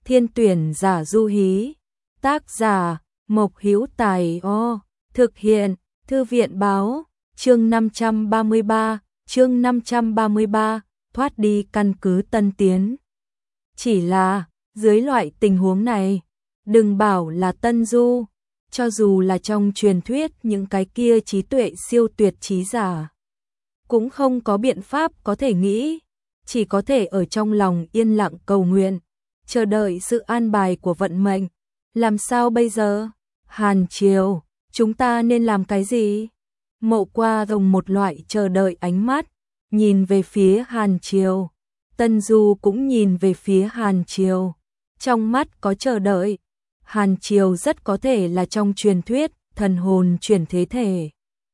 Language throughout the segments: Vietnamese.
Thiên tuyển giả du hí. Tác giả Mộc Hữu Tài. Thực hiện Thư viện báo. Chương 533, thoát đi căn cứ Tân Tiến. Chỉ là, dưới loại tình huống này, đừng bảo là Tân Du, cho dù là trong truyền thuyết những cái kia trí tuệ siêu tuyệt trí giả, cũng không có biện pháp có thể nghĩ, chỉ có thể ở trong lòng yên lặng cầu nguyện, chờ đợi sự an bài của vận mệnh. Làm sao bây giờ? Hàn Triều, chúng ta nên làm cái gì? Mộ Qua dùng một loại chờ đợi ánh mắt, nhìn về phía Hàn Triều. Tân Du cũng nhìn về phía Hàn Triều, trong mắt có chờ đợi. Hàn Triều rất có thể là trong truyền thuyết, thần hồn chuyển thế thể.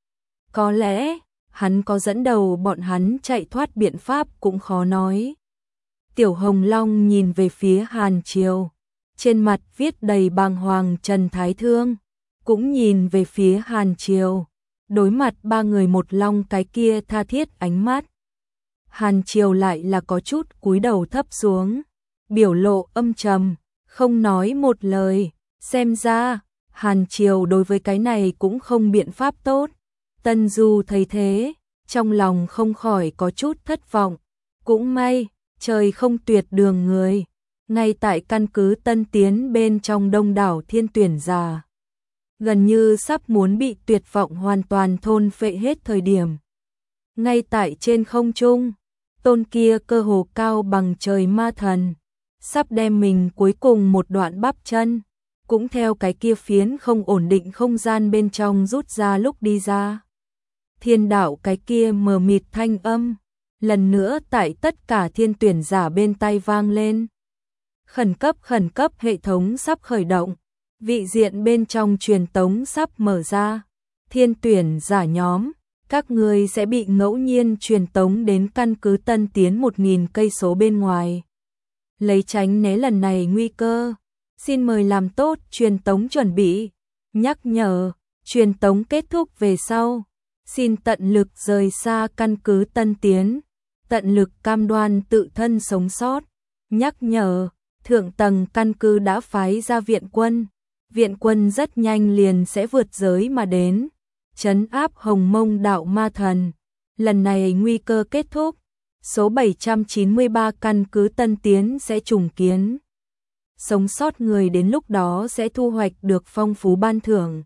Có lẽ, hắn có dẫn đầu bọn hắn chạy thoát biện pháp cũng khó nói. Tiểu Hồng Long nhìn về phía Hàn Triều, trên mặt viết đầy bàng hoàng. Trần Thái Thương cũng nhìn về phía Hàn Triều, đối mặt ba người một long cái kia tha thiết ánh mắt. Hàn Triều lại là có chút cúi đầu thấp xuống, biểu lộ âm trầm, không nói một lời. Xem ra, Hàn Triều đối với cái này cũng không biện pháp tốt. Tân Du thấy thế, trong lòng không khỏi có chút thất vọng. Cũng may, trời không tuyệt đường người. Ngay tại căn cứ Tân Tiến bên trong đông đảo thiên tuyển giả, gần như sắp muốn bị tuyệt vọng hoàn toàn thôn phệ hết thời điểm. Ngay tại trên không trung, tôn kia cơ hồ cao bằng trời ma thần, sắp đem mình cuối cùng một đoạn bắp chân, cũng theo cái kia phiến không ổn định không gian bên trong rút ra lúc đi ra. Thiên đạo cái kia mờ mịt thanh âm, lần nữa tại tất cả thiên tuyển giả bên tai vang lên. Khẩn cấp hệ thống sắp khởi động, vị diện bên trong truyền tống sắp mở ra. Thiên tuyển giả nhóm, các ngươi sẽ bị ngẫu nhiên truyền tống đến căn cứ Tân Tiến 1000 cây số bên ngoài. Lấy tránh né lần này nguy cơ, xin mời làm tốt truyền tống chuẩn bị. Nhắc nhở, truyền tống kết thúc về sau, xin tận lực rời xa căn cứ Tân Tiến, tận lực cam đoan tự thân sống sót. Nhắc nhở, thượng tầng căn cứ đã phái ra viện quân rất nhanh liền sẽ vượt giới mà đến, trấn áp Hồng Mông đạo ma thần. Lần này nguy cơ kết thúc, số 793 căn cứ Tân Tiến sẽ trùng kiến. Sống sót người đến lúc đó sẽ thu hoạch được phong phú ban thưởng.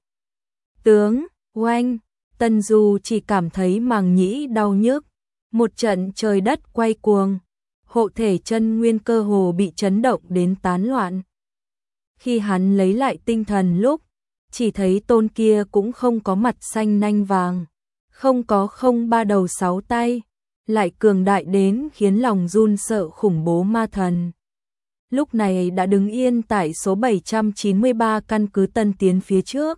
Tướng, oanh, Tân Du chỉ cảm thấy màng nhĩ đau nhức, một trận trời đất quay cuồng, hộ thể chân nguyên cơ hồ bị chấn động đến tán loạn. Khi hắn lấy lại tinh thần lúc, chỉ thấy tôn kia cũng không có mặt xanh nanh vàng, không có không ba đầu sáu tay, lại cường đại đến khiến lòng run sợ khủng bố ma thần. Lúc này đã đứng yên tại số 793 căn cứ Tân Tiến phía trước.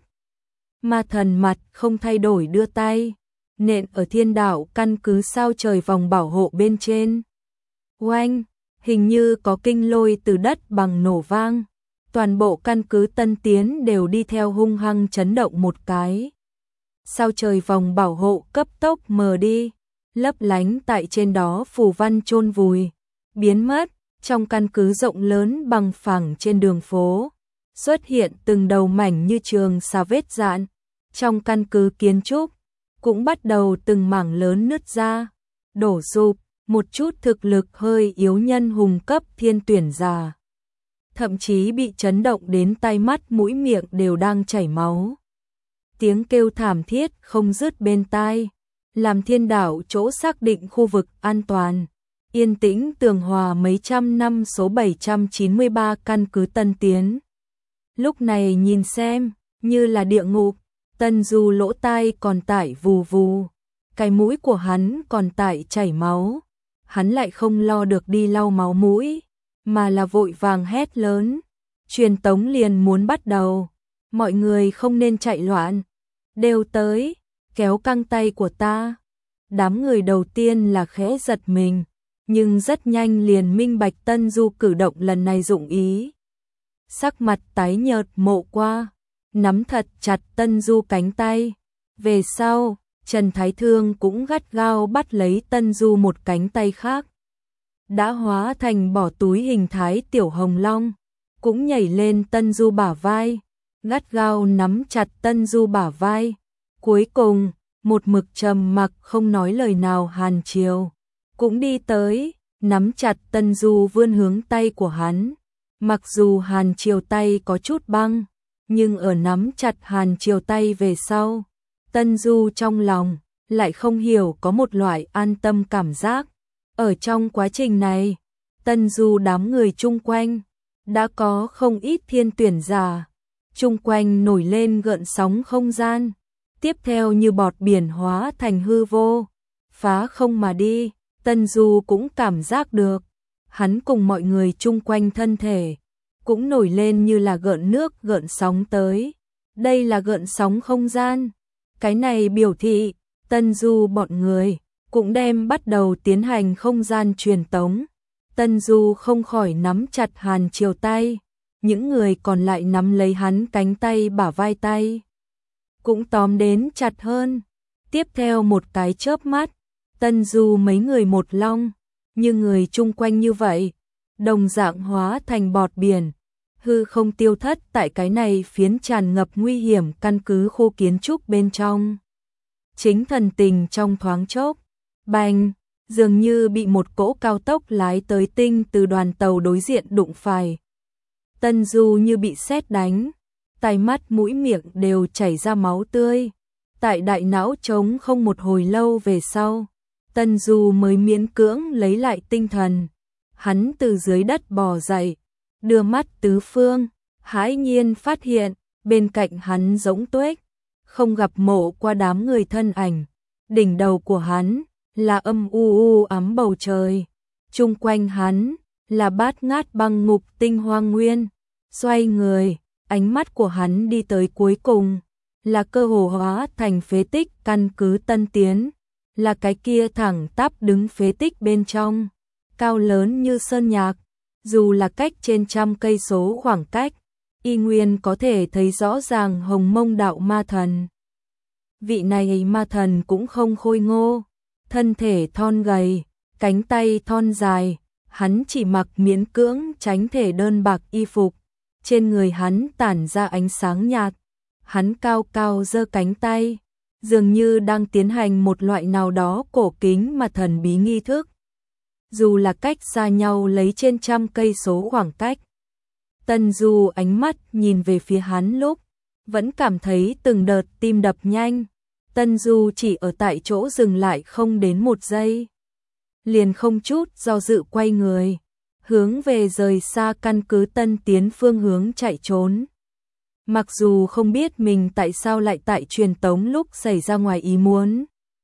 Ma thần mặt không thay đổi đưa tay, nện ở thiên đạo căn cứ sao trời vòng bảo hộ bên trên. Oanh, hình như có kinh lôi từ đất bằng nổ vang. Toàn bộ căn cứ Tân Tiến đều đi theo hung hăng chấn động một cái. Sao trời vòng bảo hộ cấp tốc mờ đi, lấp lánh tại trên đó phù văn chôn vùi, biến mất. Trong căn cứ rộng lớn bằng phẳng trên đường phố, xuất hiện từng đầu mảnh như trường xà vết dạn. Trong căn cứ kiến trúc, cũng bắt đầu từng mảng lớn nứt ra, đổ sụp. Một chút thực lực hơi yếu nhân hùng cấp thiên tuyển giả, thậm chí bị chấn động đến tai mắt mũi miệng đều đang chảy máu. Tiếng kêu thảm thiết không dứt bên tai, làm thiên đạo chỗ xác định khu vực an toàn, yên tĩnh tường hòa mấy trăm năm số 793 căn cứ Tân Tiến. Lúc này nhìn xem, như là địa ngục. Tân Du lỗ tai còn tại vù vù, cái mũi của hắn còn tại chảy máu. Hắn lại không lo được đi lau máu mũi, mà là vội vàng hét lớn. Truyền tống liền muốn bắt đầu, mọi người không nên chạy loạn, đều tới, kéo căng tay của ta. Đám người đầu tiên là khẽ giật mình, nhưng rất nhanh liền minh bạch Tân Du cử động lần này dụng ý. Sắc mặt tái nhợt Mộ Qua, nắm thật chặt Tân Du cánh tay. Về sau, Trần Thái Thương cũng gắt gao bắt lấy Tân Du một cánh tay khác. Đã hóa thành bỏ túi hình thái Tiểu Hồng Long, cũng nhảy lên Tân Du bả vai, gắt gao nắm chặt Tân Du bả vai. Cuối cùng, một mực trầm mặc không nói lời nào Hàn Triều cũng đi tới, nắm chặt Tân Du vươn hướng tay của hắn. Mặc dù Hàn Triều tay có chút băng, nhưng ở nắm chặt Hàn Triều tay về sau, Tân Du trong lòng lại không hiểu có một loại an tâm cảm giác. Ở trong quá trình này, Tân Du đám người chung quanh đã có không ít thiên tuyển giả, chung quanh nổi lên gợn sóng không gian, tiếp theo như bọt biển hóa thành hư vô, phá không mà đi. Tân Du cũng cảm giác được, hắn cùng mọi người chung quanh thân thể cũng nổi lên như là gợn nước gợn sóng tới. Đây là gợn sóng không gian. Cái này biểu thị Tân Du bọn người cũng đem bắt đầu tiến hành không gian truyền tống. Tân Du không khỏi nắm chặt Hàn Triều tay, những người còn lại nắm lấy hắn cánh tay bả vai tay cũng tóm đến chặt hơn. Tiếp theo một cái chớp mắt, Tân Du mấy người một long, như người chung quanh như vậy, đồng dạng hóa thành bọt biển, hư không tiêu thất tại cái này phiến tràn ngập nguy hiểm căn cứ khu kiến trúc bên trong. Chính thần tình trong thoáng chốc, bành, dường như bị một cỗ cao tốc lái tới tinh từ đoàn tàu đối diện đụng phải. Tân Du như bị sét đánh, tai mắt mũi miệng đều chảy ra máu tươi. Tại đại não trống không một hồi lâu về sau, Tân Du mới miễn cưỡng lấy lại tinh thần. Hắn từ dưới đất bò dậy, đưa mắt tứ phương, hãi nhiên phát hiện, bên cạnh hắn rỗng tuếch, không gặp mộ qua đám người thân ảnh. Đỉnh đầu của hắn là âm u ám bầu trời, chung quanh hắn là bát ngát băng ngục tinh hoang nguyên. Xoay người, ánh mắt của hắn đi tới cuối cùng, là cơ hồ hóa thành phế tích căn cứ Tân Tiến, là cái kia thẳng tắp đứng phế tích bên trong, cao lớn như sơn nhạc, dù là cách trên trăm cây số khoảng cách, y nguyên có thể thấy rõ ràng Hồng Mông đạo ma thần. Vị này ma thần cũng không khôi ngô, thân thể thon gầy, cánh tay thon dài, hắn chỉ mặc miễn cưỡng tránh thể đơn bạc y phục, trên người hắn tản ra ánh sáng nhạt, hắn cao cao giơ cánh tay, dường như đang tiến hành một loại nào đó cổ kính mà thần bí nghi thức. Dù là cách xa nhau lấy trên trăm cây số khoảng cách, Tân Du ánh mắt nhìn về phía hắn lúc, vẫn cảm thấy từng đợt tim đập nhanh. Tân Du chỉ ở tại chỗ dừng lại không đến một giây, liền không chút do dự quay người, hướng về rời xa căn cứ Tân Tiến phương hướng chạy trốn. Mặc dù không biết mình tại sao lại tại truyền tống lúc xảy ra ngoài ý muốn,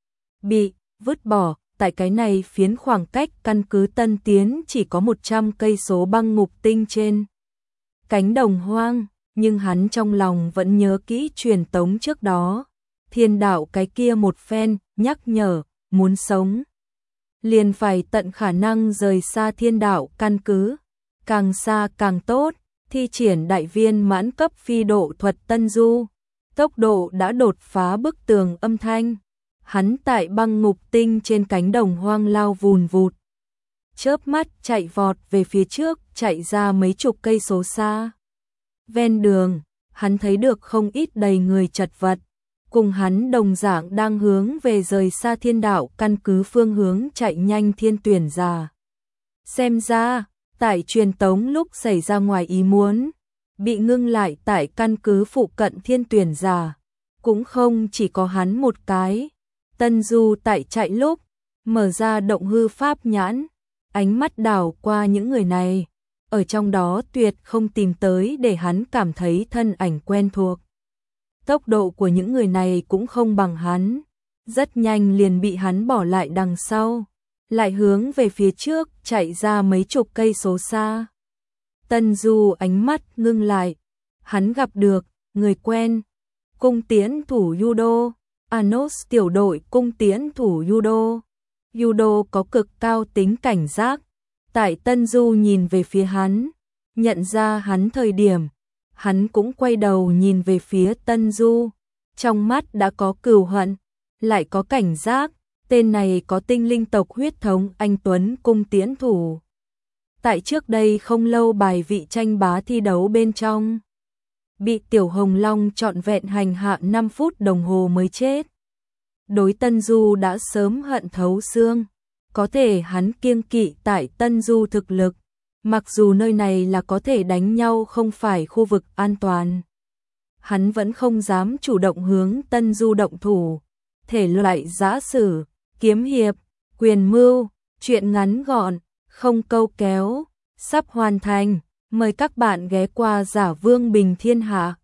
bị vứt bỏ tại cái này phiến khoảng cách căn cứ Tân Tiến chỉ có 100 cây số băng ngục tinh trên cánh đồng hoang, nhưng hắn trong lòng vẫn nhớ kỹ truyền tống trước đó. Thiên đạo cái kia một phen nhắc nhở, muốn sống liền phải tận khả năng rời xa thiên đạo căn cứ, càng xa càng tốt. Thi triển đại viên mãn cấp phi độ thuật Tân Du, tốc độ đã đột phá bức tường âm thanh. Hắn tại băng ngục tinh trên cánh đồng hoang lao vùn vụt, chớp mắt chạy vọt về phía trước, chạy ra mấy chục cây số xa. Ven đường, hắn thấy được không ít đầy người chật vật, cùng hắn đồng dạng đang hướng về rời xa thiên đạo căn cứ phương hướng chạy nhanh thiên tuyển giả. Xem ra, tại truyền tống lúc xảy ra ngoài ý muốn, bị ngưng lại tại căn cứ phụ cận thiên tuyển giả, cũng không chỉ có hắn một cái. Tân Du tại chạy lúc, mở ra động hư pháp nhãn, ánh mắt đảo qua những người này, ở trong đó tuyệt không tìm tới để hắn cảm thấy thân ảnh quen thuộc. Tốc độ của những người này cũng không bằng hắn, rất nhanh liền bị hắn bỏ lại đằng sau, lại hướng về phía trước chạy ra mấy chục cây số xa. Tân Du ánh mắt ngưng lại, hắn gặp được người quen, cung tiễn thủ judo, Anos tiểu đội cung tiễn thủ judo. Judo có cực cao tính cảnh giác, tại Tân Du nhìn về phía hắn, nhận ra hắn thời điểm, hắn cũng quay đầu nhìn về phía Tân Du, trong mắt đã có cừu hận, lại có cảnh giác. Tên này có tinh linh tộc huyết thống anh tuấn cung tiễn thủ. Tại trước đây không lâu bài vị tranh bá thi đấu bên trong, bị Tiểu Hồng Long trọn vẹn hành hạ 5 phút đồng hồ mới chết. Đối Tân Du đã sớm hận thấu xương, có thể hắn kiêng kỵ tại Tân Du thực lực, mặc dù nơi này là có thể đánh nhau không phải khu vực an toàn. Hắn vẫn không dám chủ động hướng Tân Du động thủ, thể loại giã sử, kiếm hiệp, quyền mưu, chuyện ngắn gọn, không câu kéo, sắp hoàn thành, mời các bạn ghé qua Giả Vương Bình Thiên Hạ.